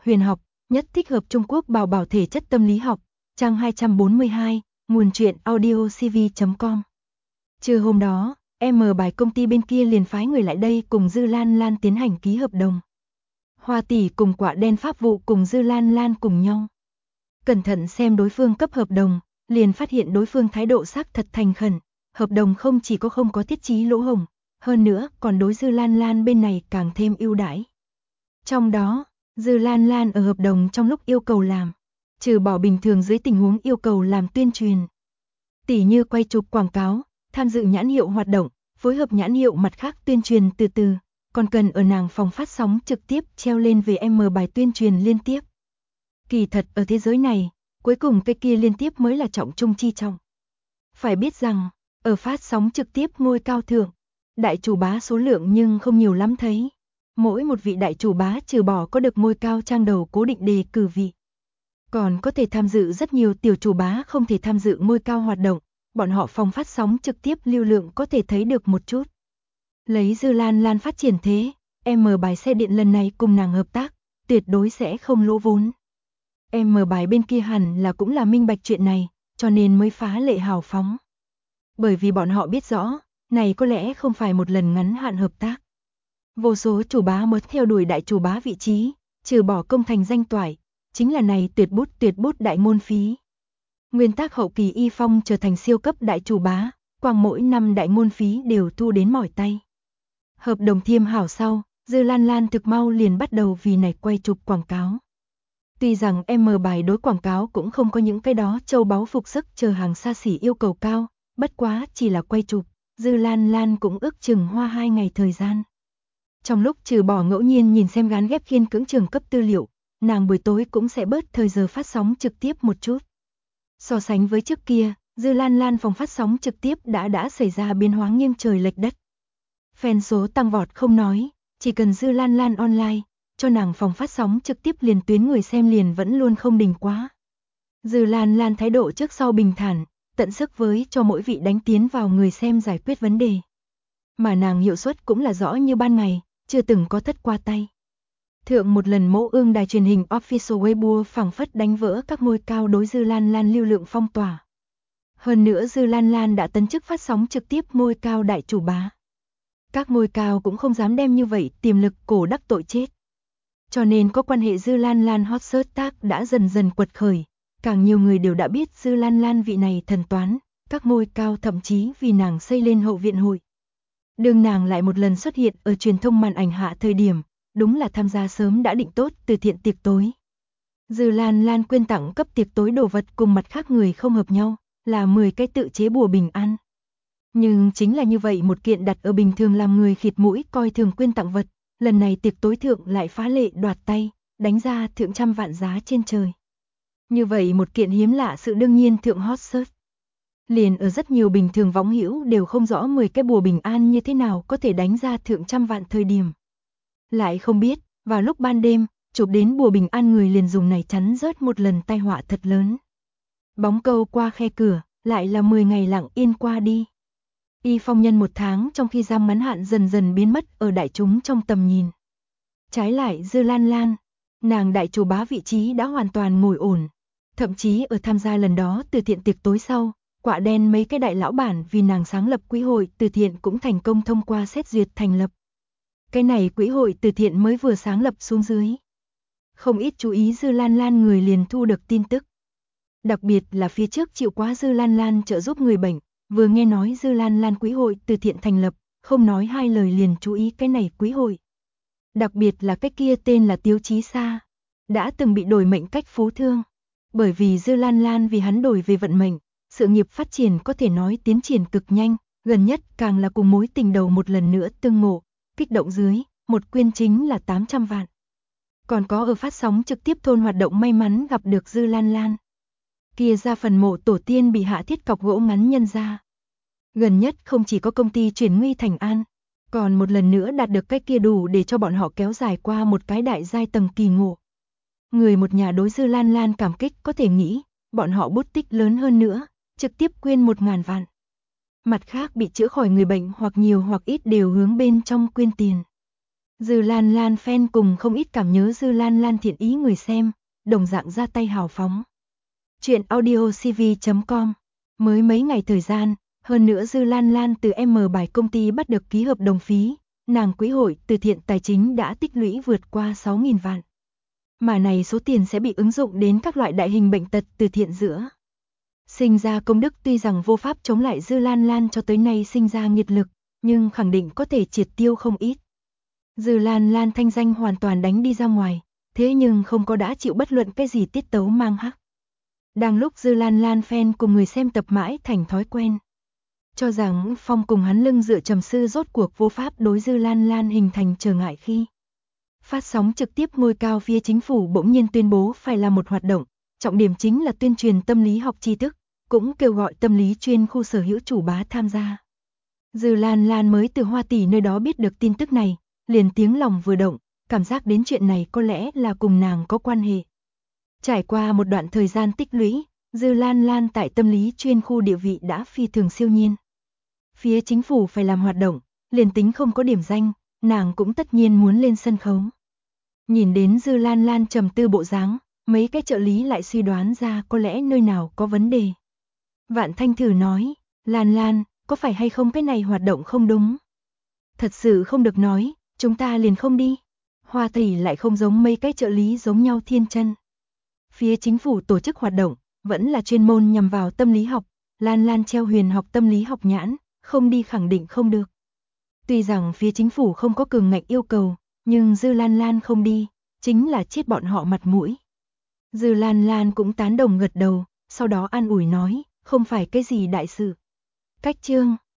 huyền học, nhất thích hợp Trung Quốc bảo bảo thể chất tâm lý học, trang 242, nguồn truyện audiocv.com. Trưa hôm đó, bài công ty bên kia liền phái người lại đây cùng Dư Lan Lan tiến hành ký hợp đồng. Hoa tỷ cùng Quạ Đen pháp vụ cùng Dư Lan Lan cùng nhau. Cẩn thận xem đối phương cấp hợp đồng, liền phát hiện đối phương thái độ xác thật thành khẩn, hợp đồng không chỉ có không có thiết chí lỗ hổng, hơn nữa còn đối Dư Lan Lan bên này càng thêm ưu đãi. Trong đó, Dư Lan Lan ở hợp đồng trong lúc yêu cầu làm, trừ bỏ bình thường dưới tình huống yêu cầu làm tuyên truyền, tỉ như quay chụp quảng cáo, tham dự nhãn hiệu hoạt động, phối hợp nhãn hiệu mặt khác tuyên truyền từ, còn cần ở nàng phòng phát sóng trực tiếp treo lên về bài tuyên truyền liên tiếp. Kỳ thật ở thế giới này, cuối cùng cái kia liên tiếp mới là trọng trung chi trọng. Phải biết rằng, ở phát sóng trực tiếp ngôi cao thượng, đại chủ bá số lượng nhưng không nhiều lắm thấy. Mỗi một vị đại chủ bá trừ bỏ có được ngôi cao trang đầu cố định đề cử vị, còn có thể tham dự rất nhiều tiểu chủ bá không thể tham dự ngôi cao hoạt động, bọn họ phòng phát sóng trực tiếp lưu lượng có thể thấy được một chút. Lấy Dư Lan Lan phát triển thế, bài xe điện lần này cùng nàng hợp tác, tuyệt đối sẽ không lỗ vốn. Bài bên kia hẳn là cũng là minh bạch chuyện này, cho nên mới phá lệ hào phóng. Bởi vì bọn họ biết rõ, này có lẽ không phải một lần ngắn hạn hợp tác. Vô số chủ bá mới theo đuổi đại chủ bá vị trí, trừ bỏ công thành danh toại, chính là này tuyệt bút đại môn phí. Nguyên tắc hậu kỳ Y Phong trở thành siêu cấp đại chủ bá, quang mỗi năm đại môn phí đều thu đến mỏi tay. Hợp đồng thiêm hảo sau, Dư Lan Lan thực mau liền bắt đầu vì này quay chụp quảng cáo. Tuy rằng bài đối quảng cáo cũng không có những cái đó châu báu phục sức chờ hàng xa xỉ yêu cầu cao, bất quá chỉ là quay chụp, Dư Lan Lan cũng ước chừng hoa 2 ngày thời gian. Trong lúc trừ bỏ ngẫu nhiên nhìn xem gán ghép khiên cưỡng trường cấp tư liệu, nàng buổi tối cũng sẽ bớt thời giờ phát sóng trực tiếp một chút. So sánh với trước kia, Dư Lan Lan phòng phát sóng trực tiếp đã xảy ra biến hóa nghiêng trời lệch đất. Fan số tăng vọt không nói, chỉ cần Dư Lan Lan online, cho nàng phòng phát sóng trực tiếp liền tuyến người xem liền vẫn luôn không đình quá. Dư Lan Lan thái độ trước sau bình thản, tận sức với cho mỗi vị đánh tiến vào người xem giải quyết vấn đề. Mà nàng hiệu suất cũng là rõ như ban ngày, chưa từng có thất qua tay. Thượng một lần mẫu ương đài truyền hình Official Weibo phảng phất đánh vỡ các ngôi cao đối Dư Lan Lan lưu lượng phong tỏa. Hơn nữa Dư Lan Lan đã tấn chức phát sóng trực tiếp ngôi cao đại chủ bá. Các ngôi cao cũng không dám đem như vậy tiềm lực cổ đắc tội chết. Cho nên có quan hệ Dư Lan Lan hot search tag đã dần dần quật khởi, càng nhiều người đều đã biết Dư Lan Lan vị này thần toán, các ngôi cao thậm chí vì nàng xây lên hậu viện hội. Đương nàng lại một lần xuất hiện ở truyền thông màn ảnh hạ thời điểm, đúng là tham gia sớm đã định tốt từ thiện tiệc tối. Dư Lan Lan quyên tặng cấp tiệc tối đồ vật cùng mặt khác người không hợp nhau, là 10 cái tự chế bùa bình an. Nhưng chính là như vậy một kiện đặt ở bình thường làm người khịt mũi coi thường quyên tặng vật, lần này tiệc tối thượng lại phá lệ đoạt tay, đánh ra thượng trăm vạn giá trên trời. Như vậy một kiện hiếm lạ sự đương nhiên thượng hot search. Liền ở rất nhiều bình thường võng hữu đều không rõ 10 cái bùa bình an như thế nào có thể đánh ra thượng trăm vạn thời điểm. Lại không biết, vào lúc ban đêm, chụp đến bùa bình an người liền dùng này chắn rớt một lần tai họa thật lớn. Bóng câu qua khe cửa, lại là 10 ngày lặng yên qua đi. Y Phong nhân một tháng trong khi giam ngắn hạn dần dần biến mất ở đại chúng trong tầm nhìn. Trái lại Dư Lan Lan, nàng đại chủ bá vị trí đã hoàn toàn ngồi ổn. Thậm chí ở tham gia lần đó từ thiện tiệc tối sau, Quạ Đen mấy cái đại lão bản vì nàng sáng lập quỹ hội từ thiện cũng thành công thông qua xét duyệt thành lập. Cái này quỹ hội từ thiện mới vừa sáng lập xuống dưới. Không ít chú ý Dư Lan Lan người liền thu được tin tức. Đặc biệt là phía trước chịu quá Dư Lan Lan trợ giúp người bệnh, vừa nghe nói Dư Lan Lan quỹ hội từ thiện thành lập, không nói hai lời liền chú ý cái này quỹ hội. Đặc biệt là cái kia tên là Tiếu Chí Sa, đã từng bị đổi mệnh cách phú thương. Bởi vì Dư Lan Lan vì hắn đổi về vận mệnh, sự nghiệp phát triển có thể nói tiến triển cực nhanh, gần nhất càng là cùng mối tình đầu một lần nữa tương ngộ, kích động dưới, một quyên chính là 800 vạn. Còn có ở phát sóng trực tiếp thôn hoạt động may mắn gặp được Dư Lan Lan. Kia ra phần mộ tổ tiên bị hạ thiết cọc gỗ ngắn nhân ra. Gần nhất không chỉ có công ty chuyển nguy thành an, còn một lần nữa đạt được cái kia đủ để cho bọn họ kéo dài qua một cái đại giai tầng kỳ ngộ. Người một nhà đối Dư Lan Lan cảm kích có thể nghĩ, bọn họ bút tích lớn hơn nữa, trực tiếp quyên 1000 vạn. Mặt khác bị chữa khỏi người bệnh hoặc nhiều hoặc ít đều hướng bên trong quyên tiền. Dư Lan Lan fan cùng không ít cảm nhớ Dư Lan Lan thiện ý người xem, đồng dạng ra tay hào phóng. Chuyện audiocv.com. Mới mấy ngày thời gian, hơn nữa Dư Lan Lan từ M bài công ty bắt được ký hợp đồng phí, nàng quỹ hội từ thiện tài chính đã tích lũy vượt qua 6.000 vạn. Mà này số tiền sẽ bị ứng dụng đến các loại đại hình bệnh tật từ thiện giữa. Sinh ra công đức tuy rằng vô pháp chống lại Dư Lan Lan cho tới nay sinh ra nghiệt lực, nhưng khẳng định có thể triệt tiêu không ít. Dư Lan Lan thanh danh hoàn toàn đánh đi ra ngoài, thế nhưng không có đã chịu bất luận cái gì tiết tấu mang hắc. Đang lúc Dư Lan Lan fan cùng người xem tập mãi thành thói quen. Cho rằng Phong cùng hắn lưng dựa trầm sư rốt cuộc vô pháp đối Dư Lan Lan hình thành trở ngại khi phát sóng trực tiếp ngôi cao phía chính phủ bỗng nhiên tuyên bố phải làm một hoạt động, trọng điểm chính là tuyên truyền tâm lý học tri thức, cũng kêu gọi tâm lý chuyên khu sở hữu chủ bá tham gia. Dư Lan Lan mới từ Hoa Tỷ nơi đó biết được tin tức này, liền tiếng lòng vừa động, cảm giác đến chuyện này có lẽ là cùng nàng có quan hệ. Trải qua một đoạn thời gian tích lũy, Dư Lan Lan tại tâm lý chuyên khu địa vị đã phi thường siêu nhiên. Phía chính phủ phải làm hoạt động, liền tính không có điểm danh, nàng cũng tất nhiên muốn lên sân khấu. Nhìn đến Dư Lan Lan trầm tư bộ dáng, mấy cái trợ lý lại suy đoán ra có lẽ nơi nào có vấn đề. Vạn Thanh thử nói, Lan Lan, có phải hay không cái này hoạt động không đúng? Thật sự không được nói, chúng ta liền không đi. Hoa Tỷ lại không giống mấy cái trợ lý giống nhau thiên chân. Phía chính phủ tổ chức hoạt động, vẫn là chuyên môn nhằm vào tâm lý học, Lan Lan treo huyền học tâm lý học nhãn, không đi khẳng định không được. Tuy rằng phía chính phủ không có cường ngạnh yêu cầu, nhưng Dư Lan Lan không đi, chính là chết bọn họ mặt mũi. Dư Lan Lan cũng tán đồng gật đầu, sau đó an ủi nói, không phải cái gì đại sự. Cách chương